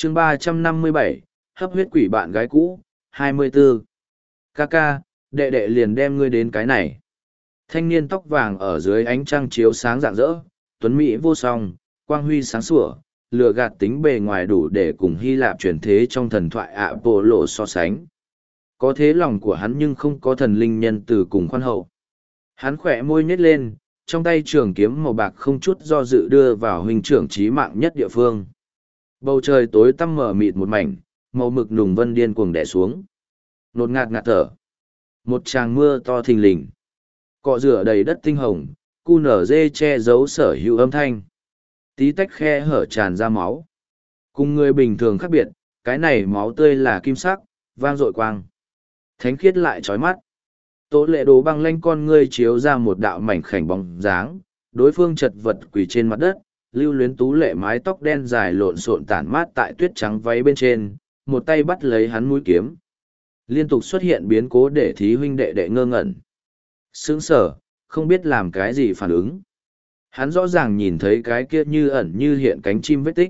chương 357, hấp huyết quỷ bạn gái cũ, 24. Ca, đệ đệ liền đem ngươi đến cái này. Thanh niên tóc vàng ở dưới ánh trăng chiếu sáng rạng rỡ, tuấn mỹ vô song, quang huy sáng sủa, lừa gạt tính bề ngoài đủ để cùng Hy Lạp truyền thế trong thần thoại Apollo so sánh. Có thế lòng của hắn nhưng không có thần linh nhân từ cùng khoan hậu. Hắn khỏe môi nhếch lên, trong tay trường kiếm màu bạc không chút do dự đưa vào huynh trưởng chí mạng nhất địa phương. Bầu trời tối tăm mờ mịt một mảnh, màu mực nùng vân điên cuồng đè xuống. Nột ngạt ngạt thở. Một tràng mưa to thình lình. Cọ rửa đầy đất tinh hồng, cu nở dê che giấu sở hữu âm thanh. Tí tách khe hở tràn ra máu. Cùng người bình thường khác biệt, cái này máu tươi là kim sắc, vang dội quang. Thánh khiết lại chói mắt. Tố lệ đồ băng lanh con ngươi chiếu ra một đạo mảnh khảnh bóng dáng, đối phương chật vật quỳ trên mặt đất, lưu luyến tú lệ mái tóc đen dài lộn xộn tản mát tại tuyết trắng váy bên trên, một tay bắt lấy hắn mũi kiếm. Liên tục xuất hiện biến cố để thí huynh đệ đệ ngơ ngẩn. Sững sờ, không biết làm cái gì phản ứng. Hắn rõ ràng nhìn thấy cái kia như ẩn như hiện cánh chim vết tích.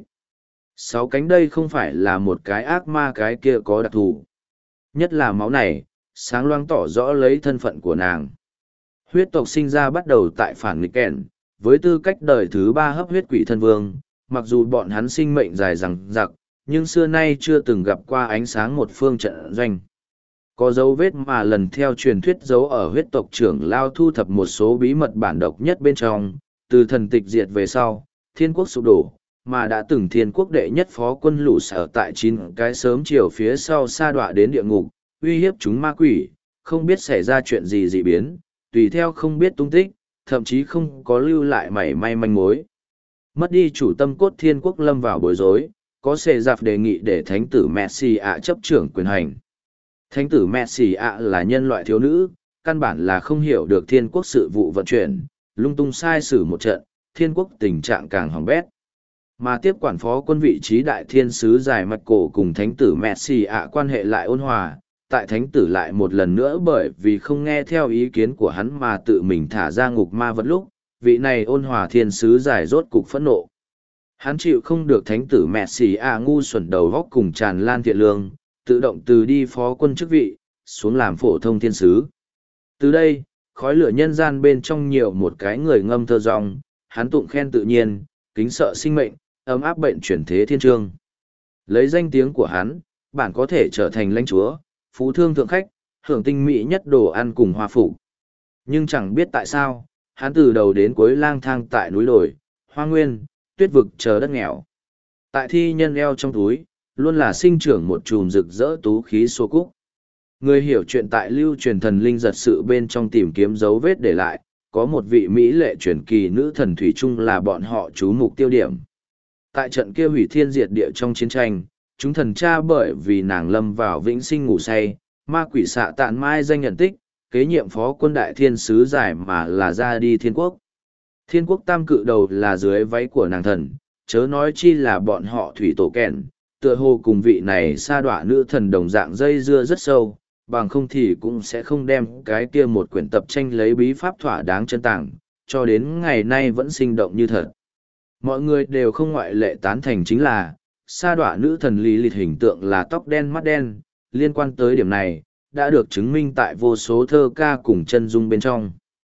6 cánh đây không phải là một cái ác ma, cái kia có đặc thù. Nhất là máu này, sáng loáng tỏ rõ lấy thân phận của nàng. Huyết tộc sinh ra bắt đầu tại phản nghịch kèn, với tư cách đời thứ 3 hấp huyết quỷ thân vương, mặc dù bọn hắn sinh mệnh dài dằng dặc, nhưng xưa nay chưa từng gặp qua ánh sáng một phương trận doanh. Có dấu vết mà lần theo truyền thuyết giấu ở huyết tộc trưởng lao thu thập một số bí mật bản độc nhất bên trong, từ thần tịch diệt về sau, thiên quốc sụp đổ, mà đã từng thiên quốc đệ nhất phó quân lũ sở tại 9 cái sớm chiều phía sau sa đọa đến địa ngục, uy hiếp chúng ma quỷ, không biết xảy ra chuyện gì dị biến, tùy theo không biết tung tích, thậm chí không có lưu lại mảy may manh mối. Mất đi chủ tâm cốt thiên quốc lâm vào bối rối, có xệ giặc đề nghị để thánh tử Messi ạ chấp trưởng quyền hành. Thánh tử Messi ạ là nhân loại thiếu nữ, căn bản là không hiểu được thiên quốc sự vụ vận chuyển, lung tung sai sử một trận, thiên quốc tình trạng càng hỏng bét. Mà tiếp quản phó quân vị trí đại thiên sứ dài mặt cổ cùng thánh tử Messi ạ quan hệ lại ôn hòa, tại thánh tử lại một lần nữa bởi vì không nghe theo ý kiến của hắn mà tự mình thả ra ngục ma vật lúc, vị này ôn hòa thiên sứ dài rốt cục phẫn nộ. Hắn chịu không được thánh tử Messi ạ ngu xuẩn đầu góc cùng tràn lan thiện lương, tự động từ đi phó quân chức vị, xuống làm phổ thông thiên sứ. Từ đây, khói lửa nhân gian bên trong nhiều một cái người ngâm thơ rong, hắn tụng khen tự nhiên, kính sợ sinh mệnh, ấm áp bệnh chuyển thế thiên trương. Lấy danh tiếng của hắn, bạn có thể trở thành lãnh chúa, phú thương thượng khách, hưởng tinh mỹ nhất đồ ăn cùng hoa phủ. Nhưng chẳng biết tại sao, hắn từ đầu đến cuối lang thang tại núi đồi, hoa nguyên, tuyết vực chờ đất nghèo. Tại thi nhân eo trong túi, luôn là sinh trưởng một chùm rực rỡ tú khí xô cúc. Người hiểu chuyện tại lưu truyền thần linh giật sự bên trong tìm kiếm dấu vết để lại, có một vị Mỹ lệ truyền kỳ nữ thần thủy chung là bọn họ chú mục tiêu điểm. Tại trận kia hủy thiên diệt địa trong chiến tranh, chúng thần cha bởi vì nàng lâm vào vĩnh sinh ngủ say, ma quỷ xạ tạn mai danh nhận tích, kế nhiệm phó quân đại thiên sứ giải mà là ra đi thiên quốc. Thiên quốc tam cự đầu là dưới váy của nàng thần, chớ nói chi là bọn họ thủy tổ kèn, tựa hồ cùng vị này sa đọa nữ thần đồng dạng dây dưa rất sâu, bằng không thì cũng sẽ không đem cái kia một quyển tập tranh lấy bí pháp thỏa đáng chân tảng, cho đến ngày nay vẫn sinh động như thật. Mọi người đều không ngoại lệ tán thành chính là, sa đọa nữ thần lý lịch hình tượng là tóc đen mắt đen, liên quan tới điểm này, đã được chứng minh tại vô số thơ ca cùng chân dung bên trong.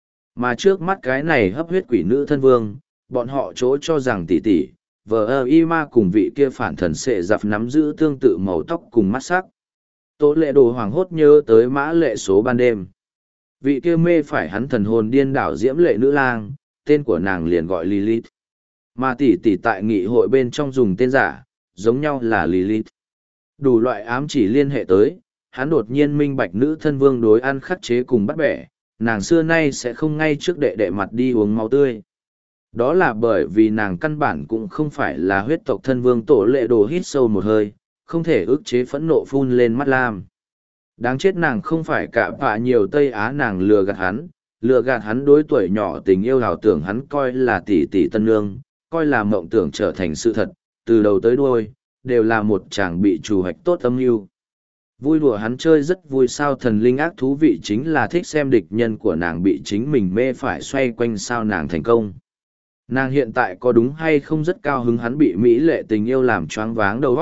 Mà trước mắt cái này hấp huyết quỷ nữ thân vương, bọn họ chỗ cho rằng tỷ tỷ, vợ y ma cùng vị kia phản thần sệ giặc nắm giữ tương tự màu tóc cùng mắt sắc. Tố lệ đồ hoàng hốt nhớ tới mã lệ số ban đêm. Vị kia mê phải hắn thần hồn điên đảo diễm lệ nữ lang, tên của nàng liền gọi Lilith. Mà tỷ tỷ tại nghị hội bên trong dùng tên giả, giống nhau là Lilith. Đủ loại ám chỉ liên hệ tới, hắn đột nhiên minh bạch nữ thân vương đối ăn khắc chế cùng bắt bẻ, nàng xưa nay sẽ không ngay trước đệ đệ mặt đi uống máu tươi. Đó là bởi vì nàng căn bản cũng không phải là huyết tộc thân vương. Tổ lệ đồ hít sâu một hơi, không thể ức chế phẫn nộ phun lên mắt lam. Đáng chết, nàng không phải cả vạ nhiều Tây Á, nàng lừa gạt hắn đối tuổi nhỏ tình yêu ảo tưởng hắn coi là tỷ tỷ tân nương, coi là mộng tưởng trở thành sự thật, từ đầu tới đuôi, đều là một chàng bị trù hoạch tốt âm mưu. Vui đùa hắn chơi rất vui sao, thần linh ác thú vị chính là thích xem địch nhân của nàng bị chính mình mê phải xoay quanh sao nàng thành công. Nàng hiện tại có đúng hay không rất cao hứng hắn bị mỹ lệ tình yêu làm choáng váng đầu óc,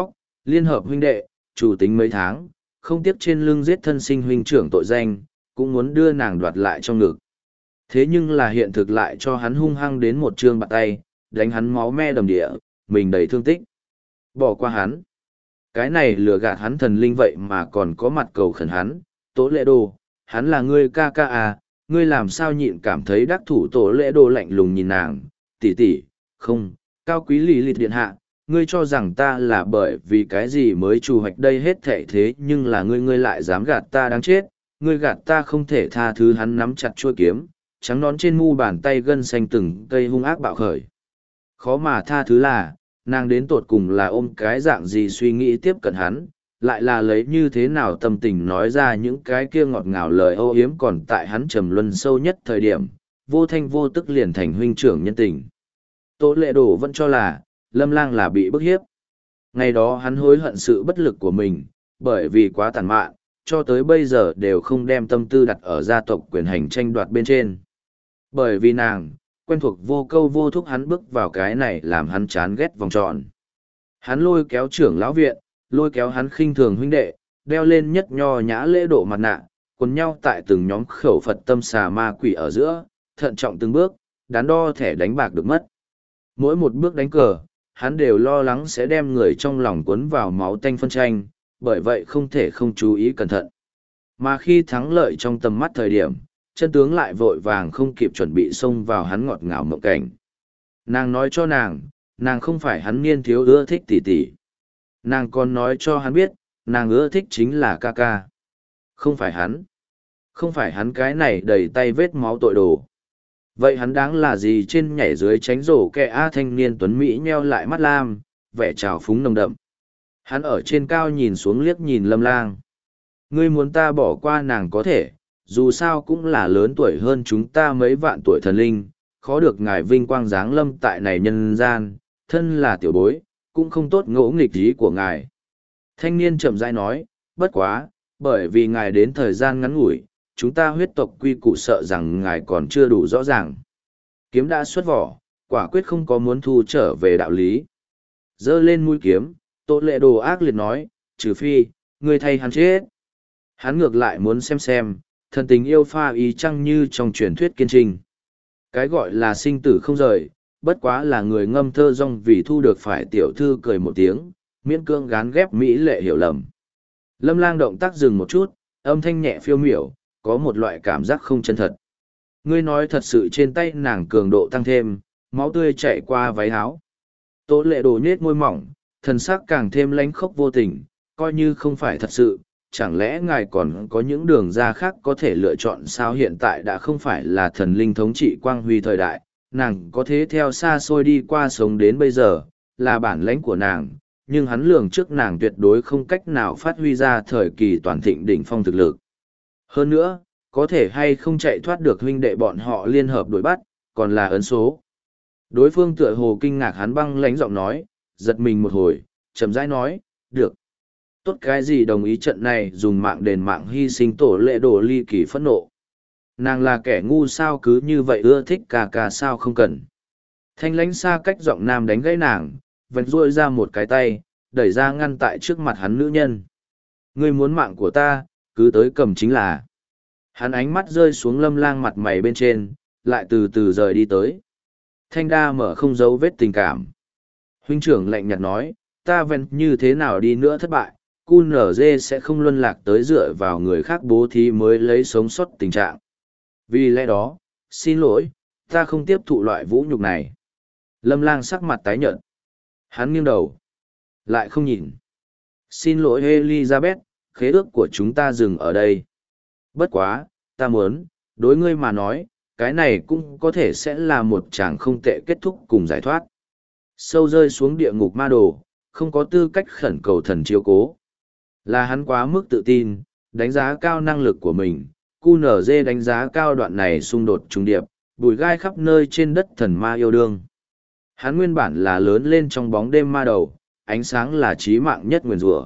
Liên hợp huynh đệ, chủ tính mấy tháng, không tiếc trên lưng giết thân sinh huynh trưởng tội danh, cũng muốn đưa nàng đoạt lại trong ngực. Thế nhưng là hiện thực lại cho hắn hung hăng đến một trương bạt tay, đánh hắn máu me đầm địa, mình đầy thương tích. Bỏ qua hắn. Cái này lừa gạt hắn thần linh vậy mà còn có mặt cầu khẩn hắn. Tố lệ đồ, hắn là ngươi ca ca à, ngươi làm sao nhịn cảm thấy đắc thủ Tố lệ đồ lạnh lùng nhìn nàng, tỷ tỷ, không, cao quý lì lịt điện hạ, ngươi cho rằng ta là bởi vì cái gì mới trù hoạch đây hết thệ thế nhưng là ngươi lại dám gạt ta đáng chết, ngươi gạt ta không thể tha thứ. Hắn nắm chặt chuôi kiếm, trắng nón trên mu bàn tay gân xanh từng cây hung ác bạo khởi. Khó mà tha thứ là, nàng đến tột cùng là ôm cái dạng gì suy nghĩ tiếp cận hắn, lại là lấy như thế nào tâm tình nói ra những cái kia ngọt ngào lời âu yếm còn tại hắn trầm luân sâu nhất thời điểm, vô thanh vô tức liền thành huynh trưởng nhân tình. Tố lệ đồ vẫn cho là, Lâm Lang là bị bức hiếp. Ngày đó hắn hối hận sự bất lực của mình, bởi vì quá tàn mạn, cho tới bây giờ đều không đem tâm tư đặt ở gia tộc quyền hành tranh đoạt bên trên. Bởi vì nàng, quen thuộc vô câu vô thúc hắn bước vào cái này làm hắn chán ghét vòng tròn. Hắn lôi kéo trưởng lão viện, lôi kéo hắn khinh thường huynh đệ, đeo lên nhất nho nhã lễ độ mặt nạ, quấn nhau tại từng nhóm khẩu Phật tâm xà ma quỷ ở giữa, thận trọng từng bước, đắn đo thẻ đánh bạc được mất. Mỗi một bước đánh cờ, hắn đều lo lắng sẽ đem người trong lòng cuốn vào máu tanh phân tranh, bởi vậy không thể không chú ý cẩn thận. Mà khi thắng lợi trong tầm mắt thời điểm, chân tướng lại vội vàng không kịp chuẩn bị xông vào hắn ngọt ngào mộng cảnh. Nàng nói cho nàng không phải hắn niên thiếu ưa thích tỷ tỷ. Nàng còn nói cho hắn biết, nàng ưa thích chính là ca ca. Không phải hắn. Không phải hắn cái này đầy tay vết máu tội đồ. Vậy hắn đáng là gì trên nhảy dưới tránh rổ kẻ A thanh niên tuấn Mỹ nheo lại mắt lam, vẻ trào phúng nồng đậm. Hắn ở trên cao nhìn xuống liếc nhìn Lâm Lang. Ngươi muốn ta bỏ qua nàng có thể, dù sao cũng là lớn tuổi hơn chúng ta mấy vạn tuổi thần linh, khó được ngài vinh quang giáng lâm tại này nhân gian, thân là tiểu bối, cũng không tốt ngỗ nghịch ý của ngài. Thanh niên chậm rãi nói, bất quá, bởi vì ngài đến thời gian ngắn ngủi, chúng ta huyết tộc quy củ sợ rằng ngài còn chưa đủ rõ ràng. Kiếm đã xuất vỏ, quả quyết không có muốn thu trở về đạo lý. Giơ lên mũi kiếm, Tô lệ đồ ác liệt nói, trừ phi, ngươi thay hắn chết. Hắn ngược lại muốn xem, thần tình yêu pha ý chăng như trong truyền thuyết kiên trình. Cái gọi là sinh tử không rời, bất quá là người ngâm thơ rong vì thu được phải tiểu thư cười một tiếng, miễn cương gán ghép mỹ lệ hiểu lầm. Lâm Lang động tác dừng một chút, âm thanh nhẹ phiêu miểu, có một loại cảm giác không chân thật. Ngươi nói thật sự trên tay nàng cường độ tăng thêm, máu tươi chảy qua váy áo. Tố lệ đồ nhết môi mỏng, thần sắc càng thêm lánh khốc vô tình, coi như không phải thật sự, chẳng lẽ ngài còn có những đường ra khác có thể lựa chọn sao? Hiện tại đã không phải là thần linh thống trị quang huy thời đại, nàng có thế theo xa xôi đi qua sống đến bây giờ, là bản lãnh của nàng, nhưng hắn lường trước nàng tuyệt đối không cách nào phát huy ra thời kỳ toàn thịnh đỉnh phong thực lực. Hơn nữa, có thể hay không chạy thoát được huynh đệ bọn họ liên hợp đuổi bắt, còn là ấn số. Đối phương tựa hồ kinh ngạc, hắn băng lãnh giọng nói, giật mình một hồi, chậm rãi nói, được. Tốt cái gì đồng ý trận này dùng mạng đền mạng hy sinh tổ lệ đồ ly kỳ phẫn nộ. Nàng là kẻ ngu sao cứ như vậy ưa thích ca sao không cần. Thanh lãnh xa cách giọng nam đánh gãy nàng, vạch ruôi ra một cái tay, đẩy ra ngăn tại trước mặt hắn nữ nhân. Ngươi muốn mạng của ta, cứ tới cầm chính là. Hắn ánh mắt rơi xuống Lâm Lang mặt mày bên trên, lại từ từ rời đi tới. Thanh đa mở không dấu vết tình cảm. Huynh trưởng lạnh nhạt nói, ta ven như thế nào đi nữa thất bại, QNZ sẽ không luân lạc tới dựa vào người khác bố thí mới lấy sống sót tình trạng. Vì lẽ đó, xin lỗi, ta không tiếp thụ loại vũ nhục này. Lâm Lang sắc mặt tái nhợt. Hắn nghiêng đầu. Lại không nhìn. Xin lỗi Elizabeth, khế ước của chúng ta dừng ở đây. Bất quá, ta muốn, đối ngươi mà nói, cái này cũng có thể sẽ là một chàng không tệ kết thúc cùng giải thoát. Sâu rơi xuống địa ngục ma đồ, không có tư cách khẩn cầu thần chiếu cố. Là hắn quá mức tự tin, đánh giá cao năng lực của mình, QNZ đánh giá cao đoạn này xung đột trùng điệp, bùi gai khắp nơi trên đất thần ma yêu đương. Hắn nguyên bản là lớn lên trong bóng đêm ma đầu, ánh sáng là chí mạng nhất nguyền rủa.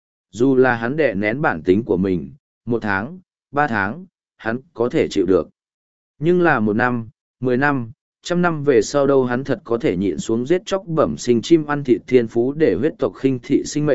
Dù là hắn đè nén bản tính của mình, 1 tháng, 3 tháng, hắn có thể chịu được. Nhưng là 1 năm, 10 năm, 100 năm về sau đâu hắn thật có thể nhịn xuống giết chóc bẩm sinh chim ăn thịt thiên phú để huyết tộc khinh thị sinh mệnh,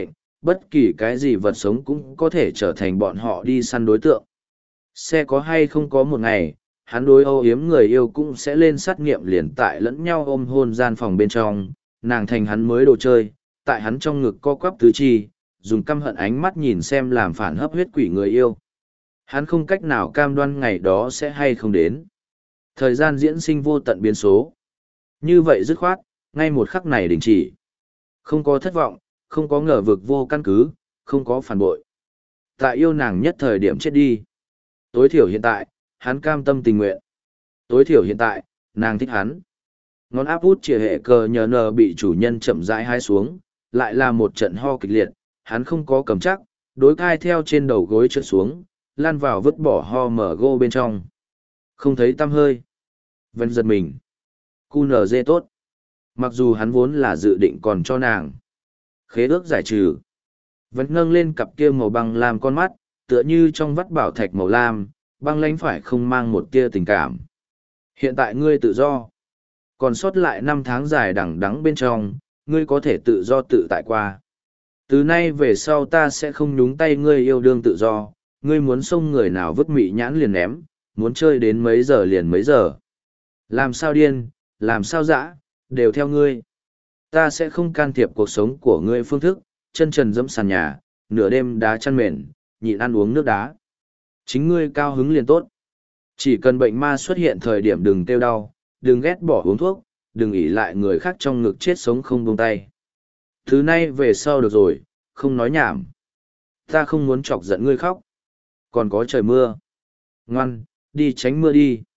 bất kỳ cái gì vật sống cũng có thể trở thành bọn họ đi săn đối tượng. Xe có hay không có một ngày, hắn đối âu yếm người yêu cũng sẽ lên sát nghiệm liền tại lẫn nhau ôm hôn gian phòng bên trong, nàng thành hắn mới đồ chơi, tại hắn trong ngực co quắp tứ chi, dùng căm hận ánh mắt nhìn xem làm phản hấp huyết quỷ người yêu. Hắn không cách nào cam đoan ngày đó sẽ hay không đến. Thời gian diễn sinh vô tận biến số. Như vậy dứt khoát, ngay một khắc này đình chỉ. Không có thất vọng, không có ngờ vực vô căn cứ, không có phản bội. Tại yêu nàng nhất thời điểm chết đi. Tối thiểu hiện tại, hắn cam tâm tình nguyện. Tối thiểu hiện tại, nàng thích hắn. Ngón áp út chìa hệ cờ nhờ nờ bị chủ nhân chậm rãi hai xuống, lại là một trận ho kịch liệt, hắn không có cầm chắc, đối cai theo trên đầu gối trượt xuống, lan vào vứt bỏ ho mở gô bên trong. Không thấy tăm hơi. Vân giật mình. Cu nở dê tốt. Mặc dù hắn vốn là dự định còn cho nàng. Khế ước giải trừ. Vẫn nâng lên cặp kia màu băng lam con mắt, tựa như trong vắt bảo thạch màu lam, băng lãnh phải không mang một tia tình cảm. Hiện tại ngươi tự do. Còn sót lại 5 tháng dài đằng đẵng bên trong, ngươi có thể tự do tự tại qua. Từ nay về sau ta sẽ không nhúng tay ngươi yêu đương tự do, ngươi muốn xông người nào vứt mị nhãn liền ném, muốn chơi đến mấy giờ liền mấy giờ. Làm sao điên, làm sao dã, đều theo ngươi. Ta sẽ không can thiệp cuộc sống của ngươi phương thức, chân trần dẫm sàn nhà, nửa đêm đá chăn mền, nhịn ăn uống nước đá. Chính ngươi cao hứng liền tốt. Chỉ cần bệnh ma xuất hiện thời điểm đừng kêu đau, đừng ghét bỏ uống thuốc, đừng ỷ lại người khác trong ngực chết sống không buông tay. Thứ nay về sau được rồi, không nói nhảm. Ta không muốn chọc giận ngươi khóc. Còn có trời mưa. Ngoan, đi tránh mưa đi.